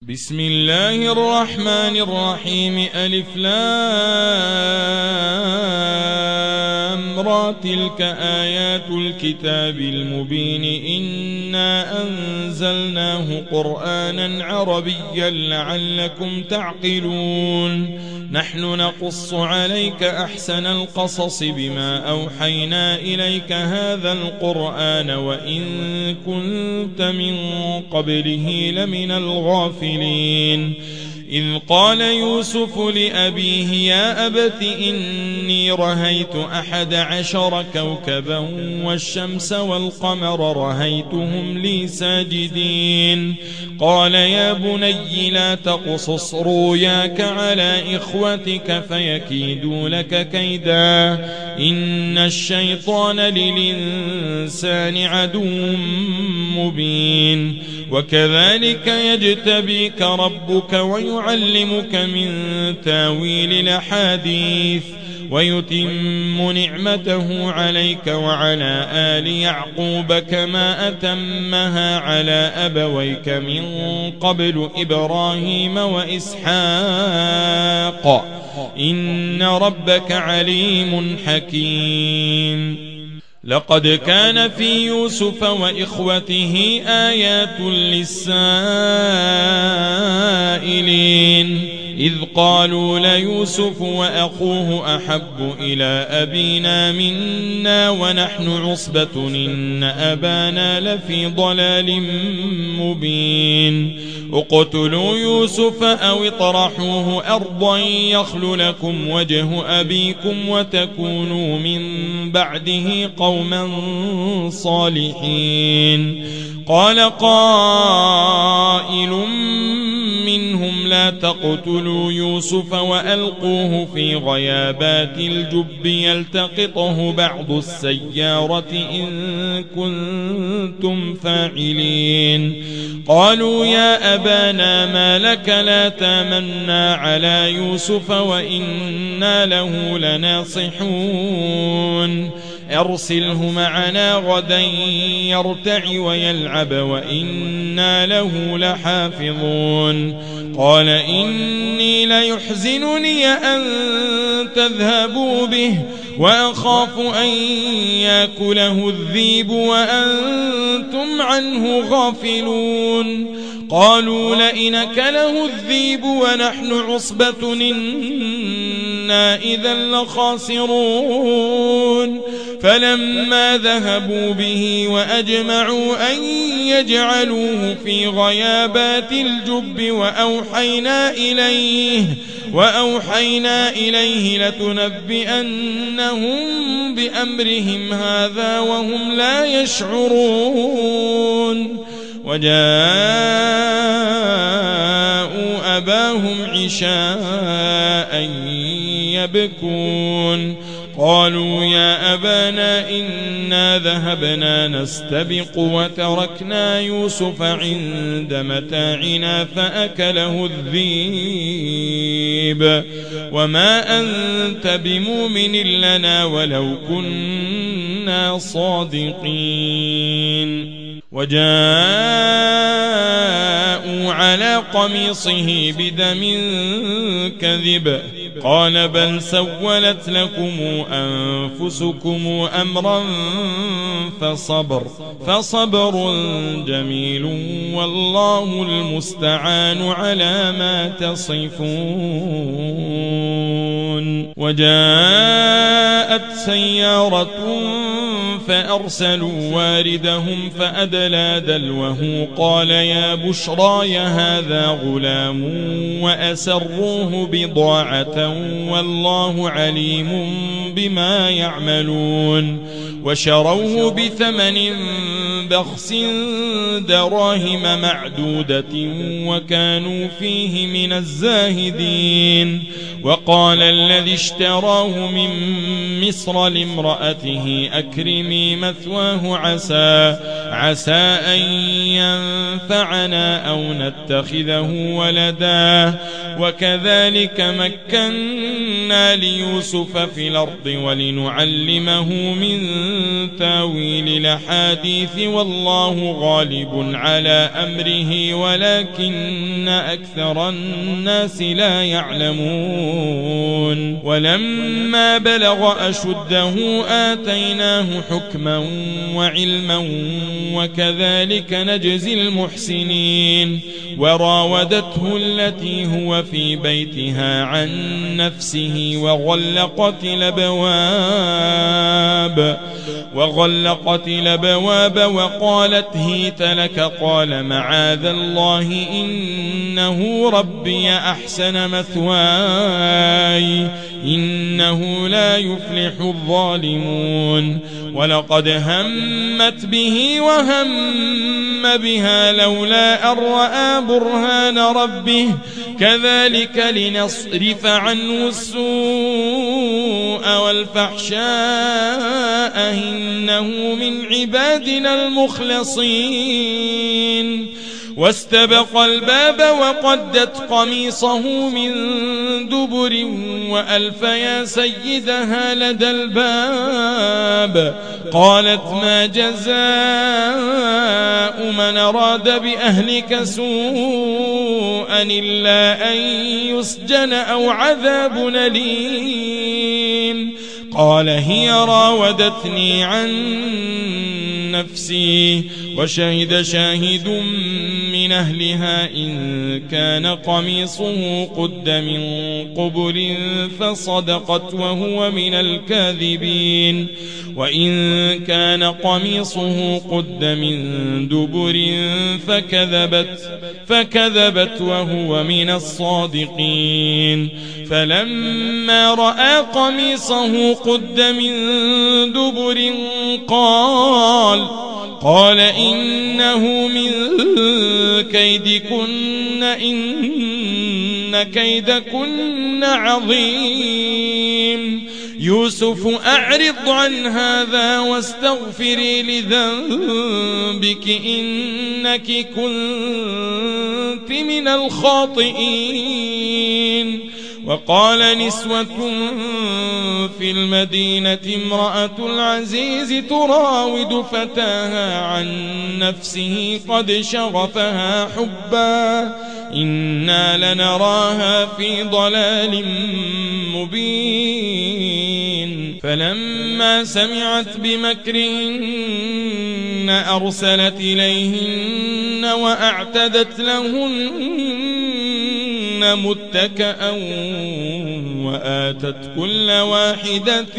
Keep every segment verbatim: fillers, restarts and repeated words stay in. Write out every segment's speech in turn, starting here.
بسم الله الرحمن الرحيم. ألف لام را تلك آيات الكتاب المبين إنا أنزلناه قرآنا عربيا لعلكم تعقلون. نحن نقص عليك أحسن القصص بما أوحينا إليك هذا القرآن وإن كنت من قبله لمن الغافلين. إذ قال يوسف لأبيه يا أبت إني رهيت أحد عشر كوكبا والشمس والقمر رهيتهم لي ساجدين. قال يا بني لا تقصص رؤياك على إخوتك فيكيدوا لك كيدا إن الشيطان للإنسان عدو مبين. وكذلك يجتبيك ربك ويعلمك من تاويل الأحاديث ويتم نعمته عليك وعلى آل يعقوب كما أتمها على أبويك من قبل إبراهيم وإسحاق إن ربك عليم حكيم. لقد كان في يوسف وإخوته آيات للسائلين إذ قالوا ليوسف وأخوه أحب إلى أبينا منا ونحن عصبة إن أبانا لفي ضلال مبين. اقتلوا يوسف أو اطرحوه أرضا يخل لكم وجه أبيكم وتكونوا من بعده قوما صالحين. قال قائل منهم لا تقتلوا يوسف وألقوه في غيابات الجب يلتقطه بعض السيارة إن كنتم فاعلين. قالوا يا أبانا ما لك لا تامنا على يوسف وإنا له لناصحون. أرسله معنا غدا يرتع ويلعب وإنا له لحافظون. قال إني ليحزنني أن تذهبوا به وأخاف أن يأكله الذئب وأنتم عنه غافلون. قالوا لئن أكله الذئب ونحن عصبة إنا إذا لخاسرون. فلما ذهبوا به وأجمعوا أن يجعلوه في غيابات الجب وأوحينا إليه وأوحينا إليه لتنبئنهم بأمرهم هذا وهم لا يشعرون. وجاءوا أباهم عشاء يبكون. قالوا يا أبانا إنا ذهبنا نستبق وتركنا يوسف عند متاعنا فأكله الذئب وما أنت بمؤمن لنا ولو كنا صادقين. وجاءوا على قميصه بدم كذب قال بل سولت لكم أنفسكم أمرا فصبر فصبر جميل والله المستعان على ما تصفون. وجاءت سيارة فأرسلوا واردهم فأدلى دلوه قال يا بشرى هذا غلام وأسروه بضاعة والله عليم بما يعملون. وشروه بثمن بخس دراهم معدودة وكانوا فيه من الزاهدين. وقال الذي اشتراه من مصر لامرأته أكرمي مثواه عسى عسى أن ينفعنا أو نتخذه ولدا. وكذلك مكنا ليوسف في الأرض ولنعلمه من تاويل الأحاديث والله غالب على أمره ولكن أكثر الناس لا يعلمون ولما بلغ أشده آتيناه حكما وعلما وكذلك نجزي المحسنين وراودته التي هو في بيتها عن نفسه وغلقت الأبواب وغلقت الأبواب وقالت هيت لك قال معاذ الله إنه ربي أحسن مثواي إنه لا يفلح الظالمون ولقد همت به وهم بها لولا أن رأى برهان ربه كذلك لنصرف عنه السوء والفحشاء إنه من عبادنا المخلصين واستبق الباب وقدت قميصه من دبر وألف يا سيدها لدى الباب قالت ما جزاء من أراد بأهلك سوءا إلا أن يسجن أو عذاب أليم قال هي راودتني عن نفسي وشهد شاهد من أهلها إن كان قميصه قد من قبل فصدقت وهو من الكاذبين وإن كان قميصه قد من دبر فكذبت فكذبت وهو من الصادقين فلما رأى قميصه قد من دبر قال قال إنه من كيدكن إن كيدكن عظيم يوسف أعرض عن هذا واستغفري لذنبك إنك كنت من الخاطئين وقال نسوة في المدينة امرأة العزيز تراود فتاها عن نفسه قد شغفها حبا إنا لنراها في ضلال مبين فلما سمعت بمكرهن أرسلت إليهن وأعتدت لهن متكئا وآتت كل واحدة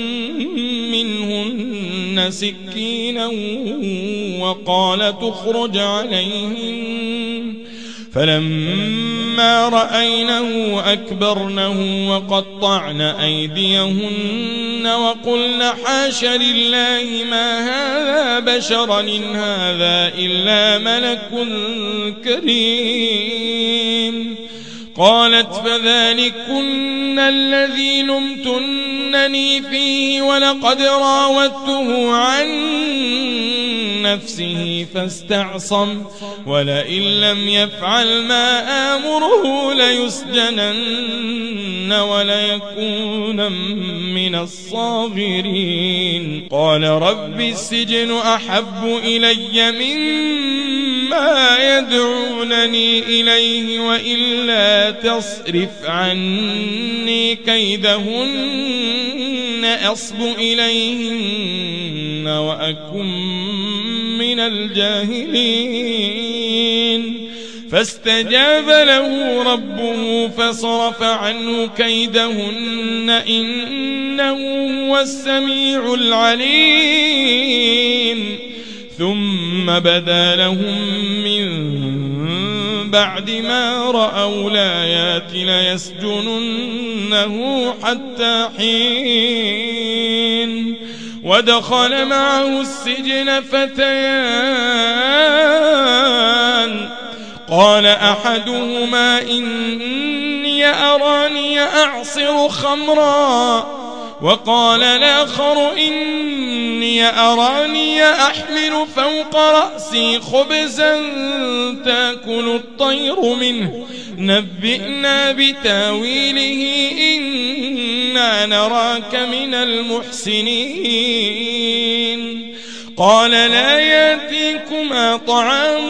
منهن سكينا وقالت اخرج عليهن فلما رأينه أكبرنه وقطعن أيديهن وقلن حاش لله ما هذا بشرا إن هذا إلا ملك كريم قالت فذلكن الذي لمتنني فيه ولقد راودته عن نفسه فاستعصم ولئن لم يفعل ما آمره ليسجنن وليكون من الصاغرين قال رب السجن أحب إلي مما يدعونني إليه وإلا تصرف عني كيدهن أصب إليهن وأكن من الجاهلين فاستجاب له ربه فصرف عنه كيدهن إنه هو السميع العليم ثم بدا لهم من بعد ما رأوا الآيات ليسجننه حتى حين ودخل معه السجن فتيان قال أحدهما إني أراني أعصر خمرا وقال الآخر إني أراني أحمل فوق رأسي خبزا تأكل الطير منه نبئنا بتاويله إنا نراك من المحسنين قال لا يأتيكما طعام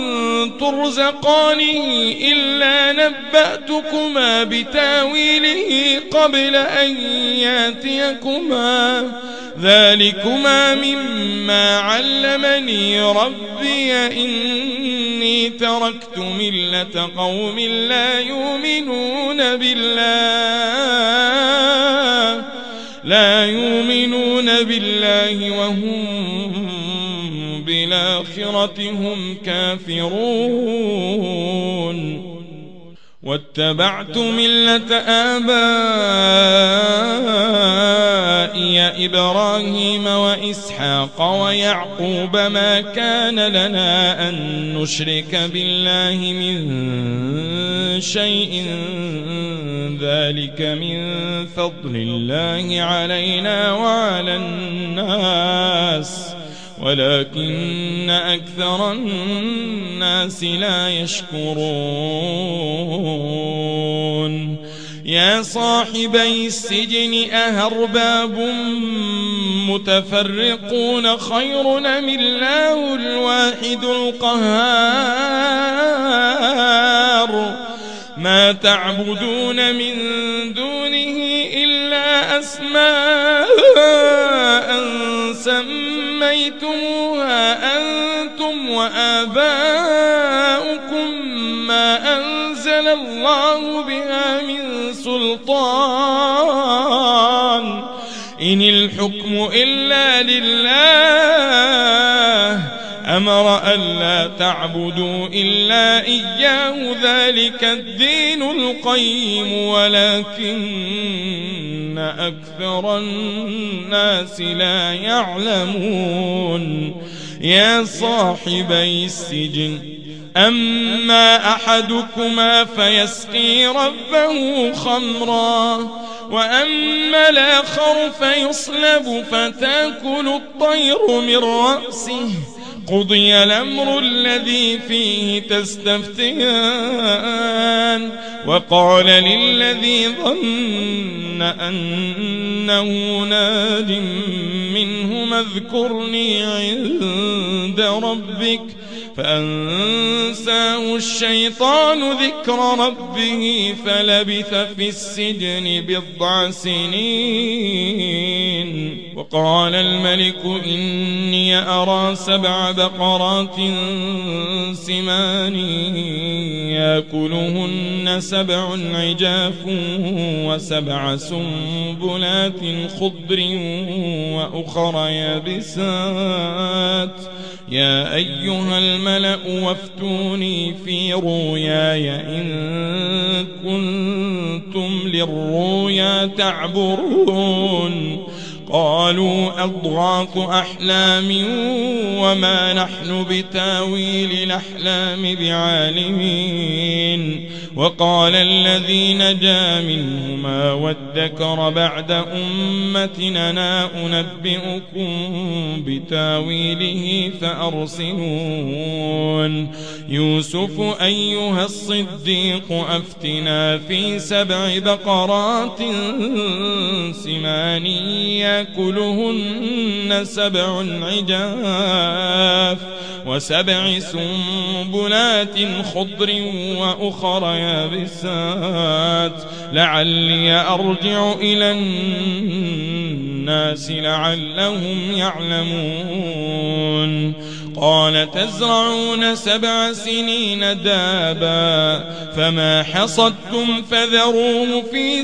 ترزقانه إلا نبأتكما بتاويله قبل أن يأتيكما ذلكما مما علمني ربي إني تركت ملة قوم لا يؤمنون بالله لا يؤمنون بالله وهم بالآخرة هم كافرون واتبعت ملة آبائي إبراهيم وإسحاق ويعقوب ما كان لنا أن نشرك بالله من شيء ذلك من فضل الله علينا وعلى الناس ولكن أكثر الناس لا يشكرون يا صاحبي السجن أهرباب متفرقون خير أم الله الواحد القهار ما تعبدون من دونه إلا أسماء سميتموها أنتم وآباؤكم ما أنزل الله بها من سلطان إن الحكم إلا لله أمر ألا تعبدوا إلا إياه ذلك الدين القيم ولكن أكثر الناس لا يعلمون يا صاحبي السجن أما أحدكما فيسقي ربه خمرا وأما الآخر فيصلب فتأكل الطير من رأسه قضي الأمر الذي فيه تستفتيان وقال للذي ظن أنه ناج منهما اذكرني عند ربك فأنساه الشيطان ذكر ربه فلبث في السجن بضع سنين وقال الملك إني أرى سبع بقرات سمان يأكلهن سبع عجاف وسبع سنبلات خضر وأخر يابسات يا أيها الملأ وافتوني في رؤياي إن كنتم للرؤيا تعبرون قالوا أضغاث أحلام وما نحن بتاويل الأحلام بعالمين وقال الذي نجا منهما وادكر بعد أمتنا أنبئكم بتاويله فأرسلون يوسف أيها الصديق أفتنا في سبع بقرات سمان يأكلهن سبع عجاف وسبع سنبلات خضر وأخر يابسات لعلي أرجع إلى الناس لعلهم يعلمون قال تزرعون سبع سنين دابا فما حصدتم فذروه في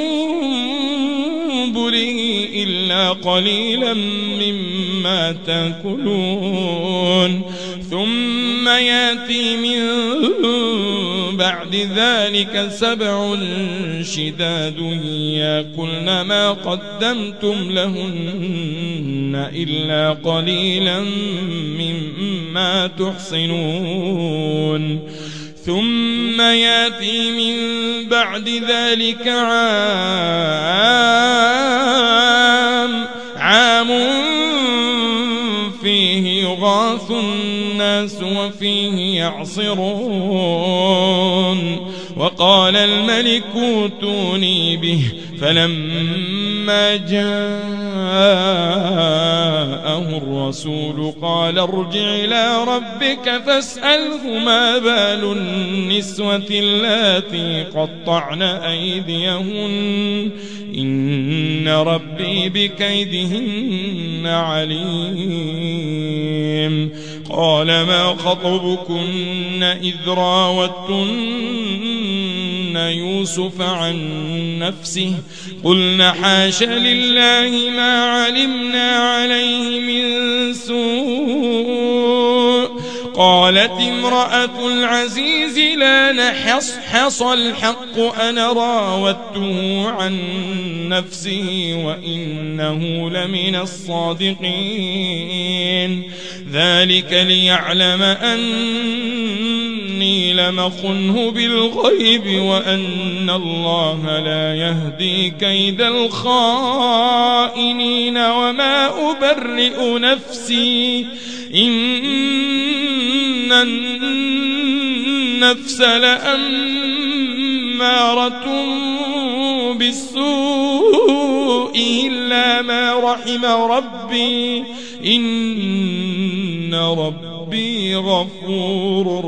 سنبله إلا قليلا مما تأكلون ثم يأتي من بعد ذلك سبع شداد يأكلن ما قدمتم لهن إلا قليلا مما تحصنون ثم يأتي من بعد ذلك عام عام فيه يغاث الناس وفيه يعصرون وقال الملك اوتوني به فلما جاءه الرسول قال ارجع إلى ربك فاسأله ما بال النسوة اللاتي قطعن أيديهن إن ربي بكيدهن عليم. قال ما خطبكن إذ راوتن يوسف عن نفسه قلنا حاش لله ما علمنا عليه من سوء قالت امرأة العزيز لا نحصحص الحق أنا راودته عن نفسه وإنه لمن الصادقين ذلك ليعلم أني لم أخنه بالغيب وأن الله لا يهدي كيد الخائنين وما أبرئ نفسي إن النفس لأمارة بالسوء إلا ما رحم ربي إن ربي غفور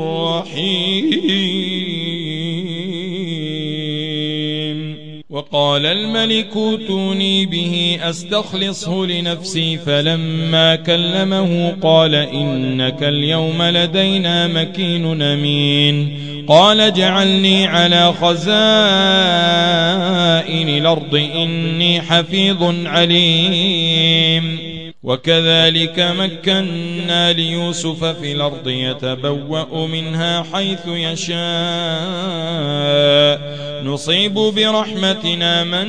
رحيم. وقال الملك اوتوني به أستخلصه لنفسي فلما كلمه قال إنك اليوم لدينا مكين أمين. قال جعلني على خزائن الأرض إني حفيظ عليم. وكذلك مكنا ليوسف في الأرض يتبوأ منها حيث يشاء نصيب برحمتنا من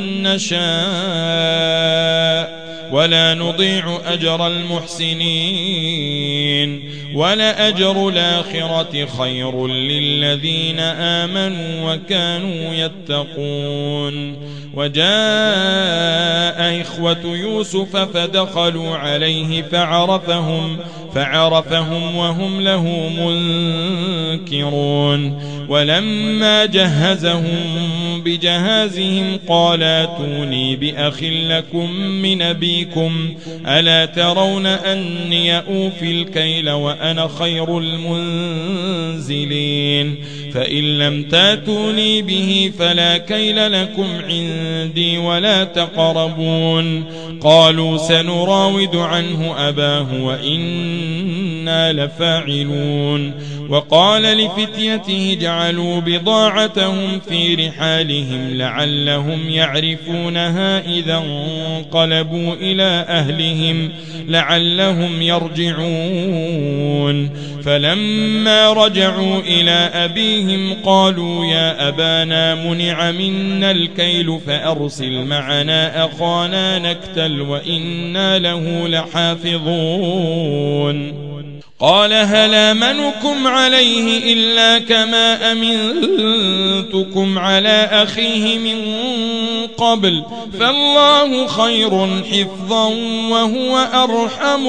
نشاء ولا نضيع أجر المحسنين ولأجر الآخرة خير للذين آمنوا وكانوا يتقون. وجاء إخوة يوسف فدخلوا عليه فعرفهم فعرفهم وهم له منكرون. ولما جهزهم بجهازهم قال ائتوني بأخ لكم من أبيكم ألا ترون أني أوفي الكيل وأنا خير المنزلين فإن لم تاتوني به فلا كيل لكم عندي ولا تقربون. قالوا سنراود عنه أباه وإنا لفاعلون. وقال لفتيته جعلوا بضاعتهم في رحالهم لعلهم يعرفونها إذا انقلبوا إلى أهلهم لعلهم يرجعون. فلما رجعوا إلى أبيهم قالوا يا أبانا منع منا الكيل فأرسل معنا أخانا نكتل وإنا له لحافظون. قال هل آمنكم عليه إلا كما أمنتكم على أخيه من قبل فالله خير حفظا وهو أرحم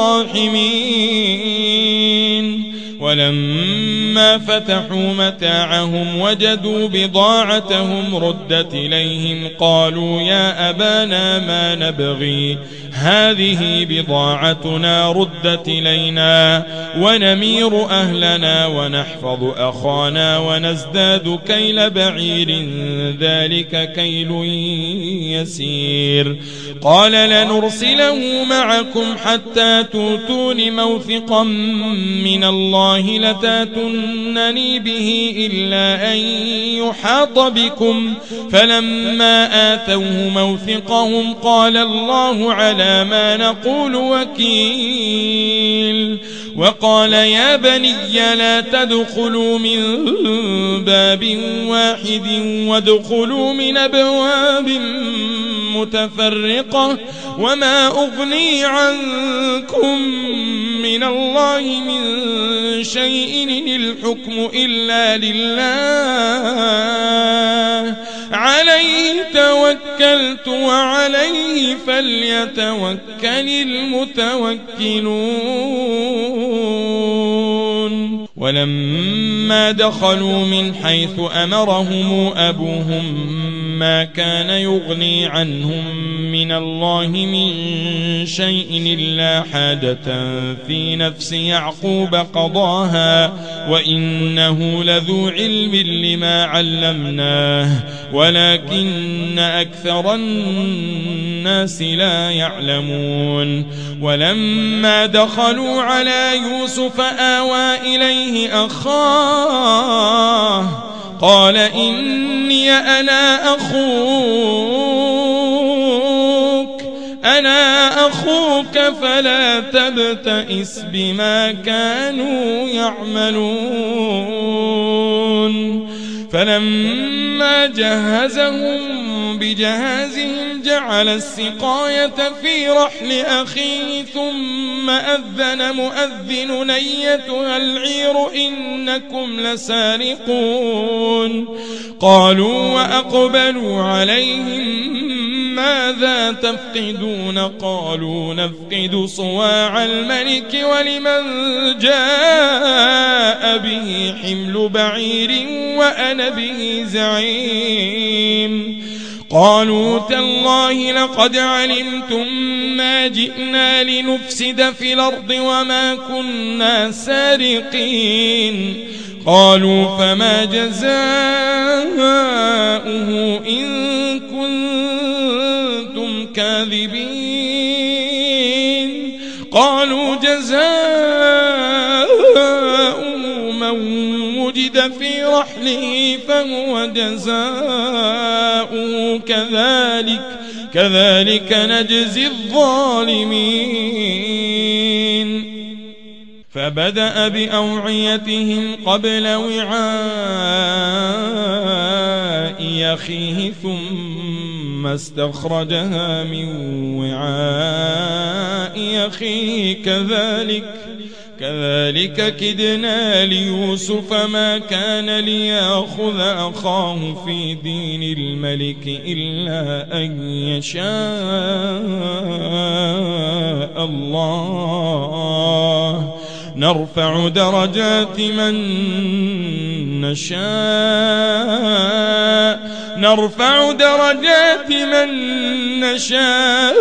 الراحمين. ولما فتحوا متاعهم وجدوا بضاعتهم ردت إليهم قالوا يا أبانا ما نبغي هذه بضاعتنا ردت إلينا ونمير أهلنا ونحفظ أخانا ونزداد كيل بعير ذلك كيل يسير. قال لنرسله معكم حتى توتون موثقا من الله لتاتونني به إلا أن يحاط بكم فلما آتوه موثقهم قال الله على ما نقول وكيل. وقال يا بني لا تدخلوا من باب واحد وادخلوا من أبواب متفرقة وما أغني عنكم من الله من شيء إن الحكم إلا لله عليه توكلت وعليه فليتوكل المتوكلون. ولما دخلوا من حيث أمرهم أبوهم ما كان يغني عنهم من الله من شيء إلا حاجة في نفس يعقوب قضاها وإنه لذو علم لما علمناه ولكن أكثر الناس لا يعلمون. ولما دخلوا على يوسف آوى إليه أخاه قال إني أنا أخوك أنا أخوك فلا تبتئس بما كانوا يعملون. فلما جهزهم بجهازهم جعل السقاية في رحل أخيه ثم أذن مؤذن أيتها العير إنكم لسارقون. قالوا وأقبلوا عليهم ماذا تفقدون؟ قالوا نفقد صواع الملك ولمن جاء به حمل بعير وأنا به زعيم. قالوا تالله لقد علمتم ما جئنا لنفسد في الأرض وما كنا سارقين. قالوا فما جزاؤه إن كنتم كاذبين؟ قالوا جزاؤه من وجد في رحله فهو جزاؤه كذلك كذلك نجزي الظالمين. فبدأ بأوعيتهم قبل وعاء أخيه ثم استخرجها من وعاء أخيه كذلك كذلك كدنا ليوسف ما كان ليأخذ أخاه في دين الملك إلا أن يشاء الله نرفع درجات من نشاء نرفع درجات من نشاء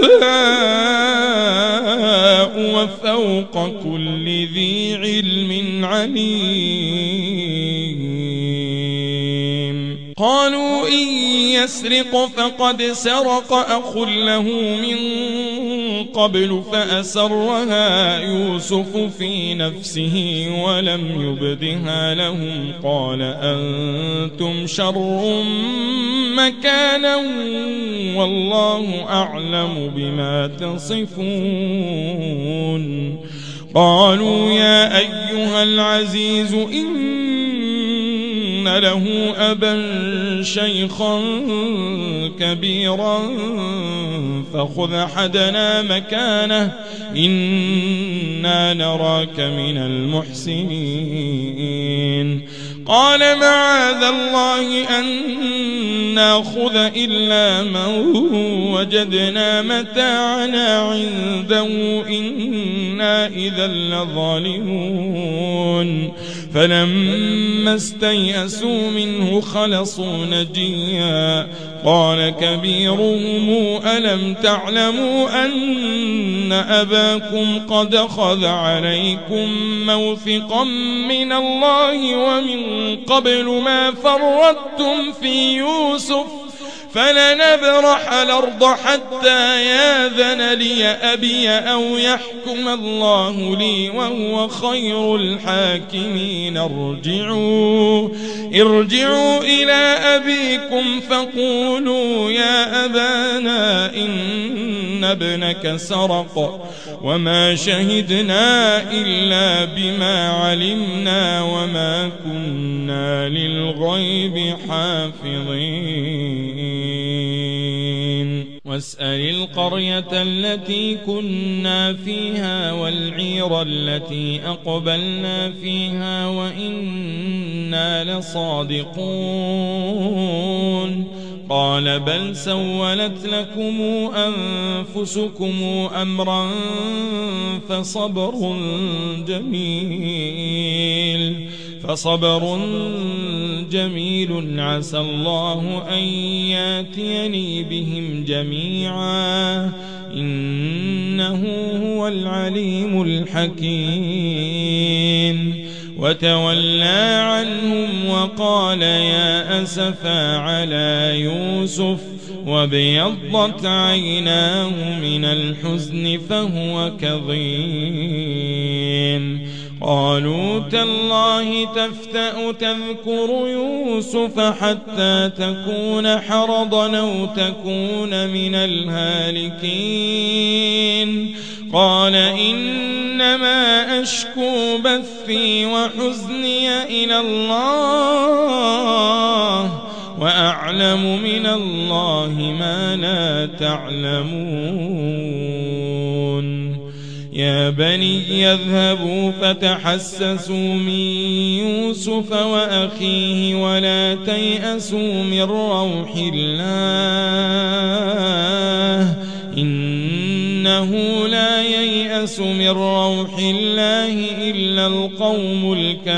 وفوق كل ذي علم عليم. قالوا إن يسرق فقد سرق أخ له من قبل فأسرها يوسف في نفسه ولم يبدها لهم قال أنتم شر مكانا والله أعلم بما تصفون. قالوا يا أيها العزيز إن له أبا شيخا كبيرا فخذ أحدنا مكانه إنا نراك من المحسنين. قال معاذ الله أن نأخذ إلا من وجدنا متاعنا عنده إنا إذا لظالمون. فلما استيئسوا منه خلصوا نجيا قال كبيرهم ألم تعلموا أن أباكم قد أخذ عليكم موثقا من الله ومن قبل ما فرطتم في يوسف فلنبرح الأرض حتى ياذن لي أبي أو يحكم الله لي وهو خير الحاكمين. ارجعوا ارجعوا إلى أبيكم فقولوا يا أبانا إن ابنك سرق وما شهدنا إلا بما علمنا وما كنا للغيب حافظين. واسأل القرية التي كنا فيها والعير التي أقبلنا فيها وإنا لصادقون. قال بل سولت لكم أنفسكم أمرا فصبر جميل فصبر جميل عسى الله أن ياتيني بهم جميعا إنه هو العليم الحكيم وتولى عنهم وقال يا أسفا على يوسف وابيضت عيناه من الحزن فهو كظيم قالوا تالله تفتأ تذكر يوسف حتى تكون حرضا أو تكون من الهالكين قال إنما أشكو بثي وحزني إلى الله وأعلم من الله ما لا تعلمون يا بني يذهبوا فتحسسوا من يوسف وأخيه ولا تيأسوا من روح الله إنه لا ييأس من روح الله إلا القوم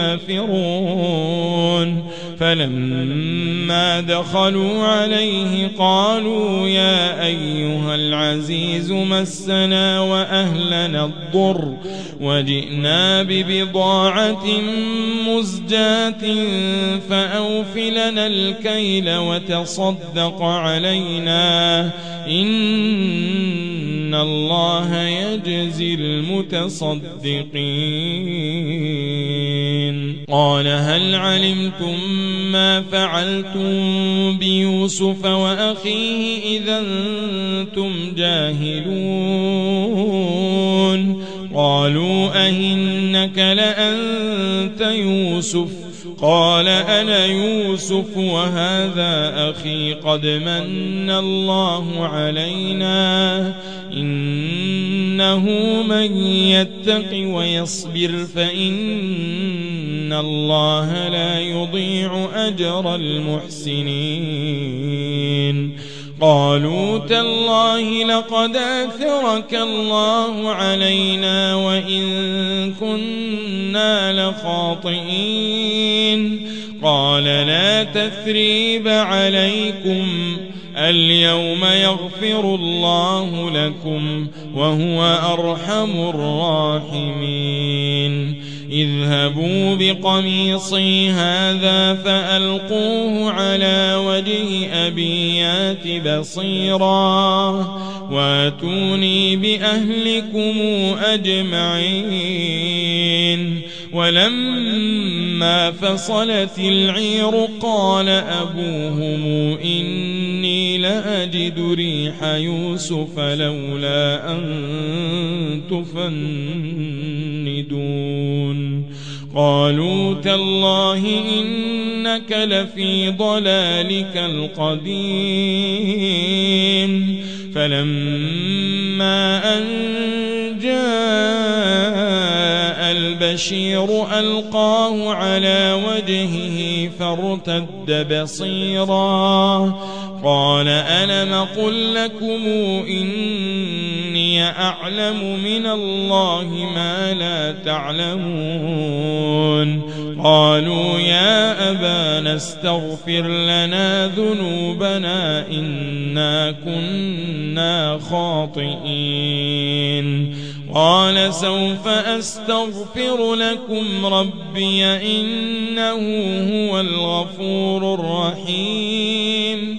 الكافرون فلما دخلوا عليه قالوا يا أيها العزيز مسنا وأهلنا الضر وجئنا ببضاعة مزجاة فأوف لنا الكيل وتصدق علينا إن الله يجزي المتصدقين قال هل علمتم ما فعلتم بيوسف وأخيه إذا أنتم جاهلون قالوا أئنك لأنت يوسف قال أنا يوسف وهذا أخي قد من الله علينا إنه من يتق ويصبر فإن الله لا يضيع أجر المحسنين قالوا تالله لقد آثرك الله علينا وإن كنا لخاطئين قال لا تثريب عليكم اليوم يغفر الله لكم وهو أرحم الراحمين اذهبوا بقميصي هذا فألقوه على وجه أبي يات بصيرا واتوني بأهلكم أجمعين ولما فصلت العير قال أبوهم إني لأجد ريح يوسف لولا أن تفندون قالوا تالله إنك لفي ضلالك القديم فلما أن جاء البشير ألقاه على وجهه فارتد بصيرا قال ألم قل لكم إني أعلم من الله ما لا تعلمون قالوا يا أبانا استغفر لنا ذنوبنا إنا كنا خاطئين قال سوف أستغفر لكم ربي إنه هو الغفور الرحيم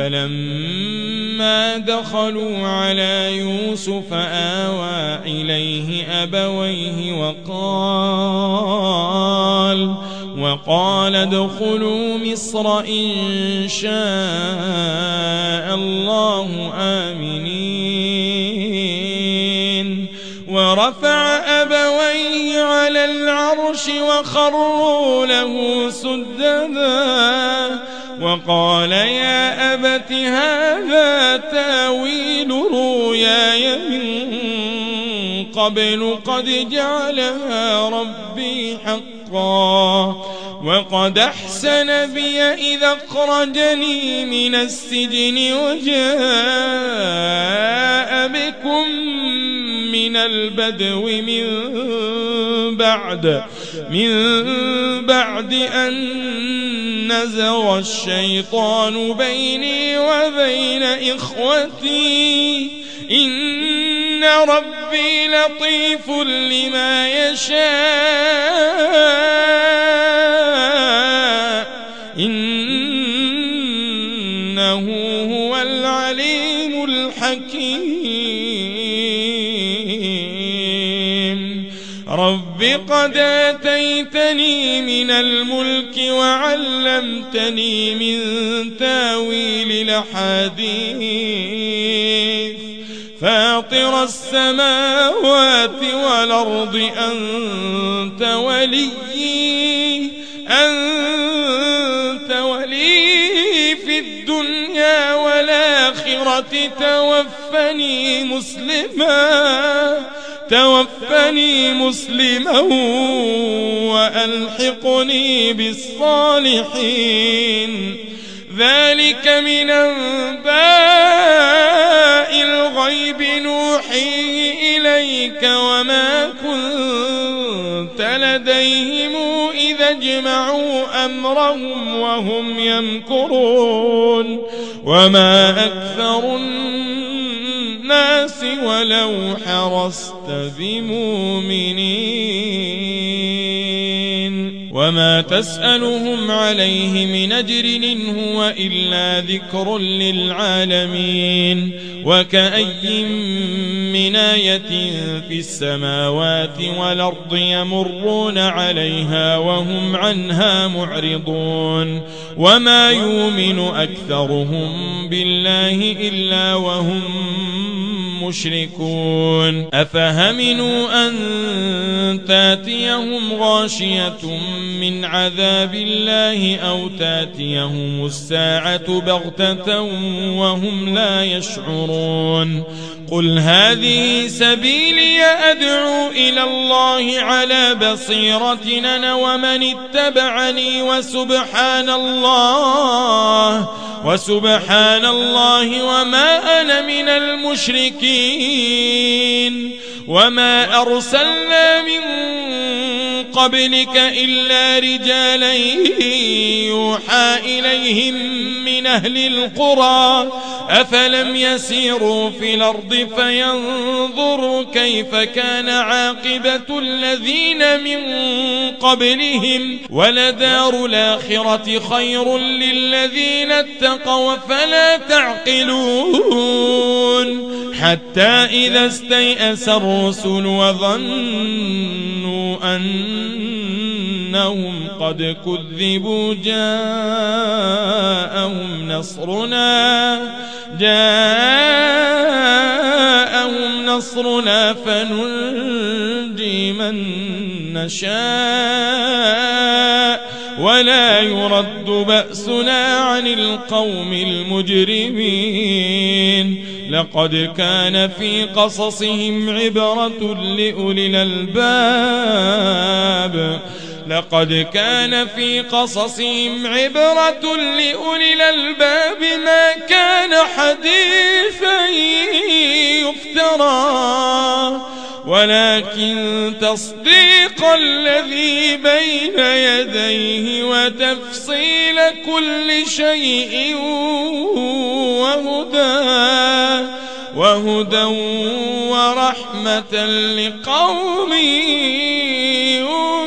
فلما دخلوا على يوسف آوى إليه أبويه وقال وقال ادخلوا مصر إن شاء الله آمنين ورفع أبويه على العرش وخروا له سجدا وقال يا أبت هذا تاويل رؤياي من قبل قد جعلها ربي حقا وقد أحسن بأسنا بي إذا أخرجني من السجن وجاء بكم من البدو من بعد من بعد أن نزغ الشيطان بيني وبين إخوتي إن ربي لطيف لما يشاء إنه هو العليم الحكيم رب قد آتيتني من الملك وعلمتني من تاويل الأحاديث فاطر السماوات والأرض أنت ولي أنت ولي في الدنيا والآخرة توفني مسلما توفني مسلما وألحقني بالصالحين ذلك من أنباء الغيب نوحيه إليك وما كنت لديهم إذا اجمعوا أمرهم وهم يمكرون وما أكثر الناس ولو حرصت بمؤمنين وما تسألهم عليه من أجر إن هو إلا ذكر للعالمين وكأي من آية في السماوات والأرض يمرون عليها وهم عنها معرضون وما يؤمن أكثرهم بالله إلا وهم مشركون أفهمنوا أن تاتيهم غاشية من عذاب الله أو تاتيهم الساعة بغتة وهم لا يشعرون قل هذه سبيلي أدعو إلى الله على بصيرة أنا ومن اتبعني وسبحان الله وسبحان الله وما أنا من المشركين وما أرسلنا من قبلك إلا رجالا يوحى إليهم من أهل القرى أفلم يسيروا في الأرض فينظروا كيف كان عاقبة الذين من قبلهم ولدار الآخرة خير للذين اتقوا فلا تعقلون حتى إذا استيأس الرسل وظنوا أنهم قد كذبوا جاءهم نصرنا جاءهم نصرنا فننجي من نشاء ولا يرد بأسنا عن القوم المجرمين لقد كان في قصصهم عبرة لأولي الألباب لقد كان في قصصهم عبرة لأولي الألباب ما كان حديثا يفترى ولكن تصديق الذي بين يديه وتفصيل كل شيء وهدى وهدى ورحمة لقوم يؤمنون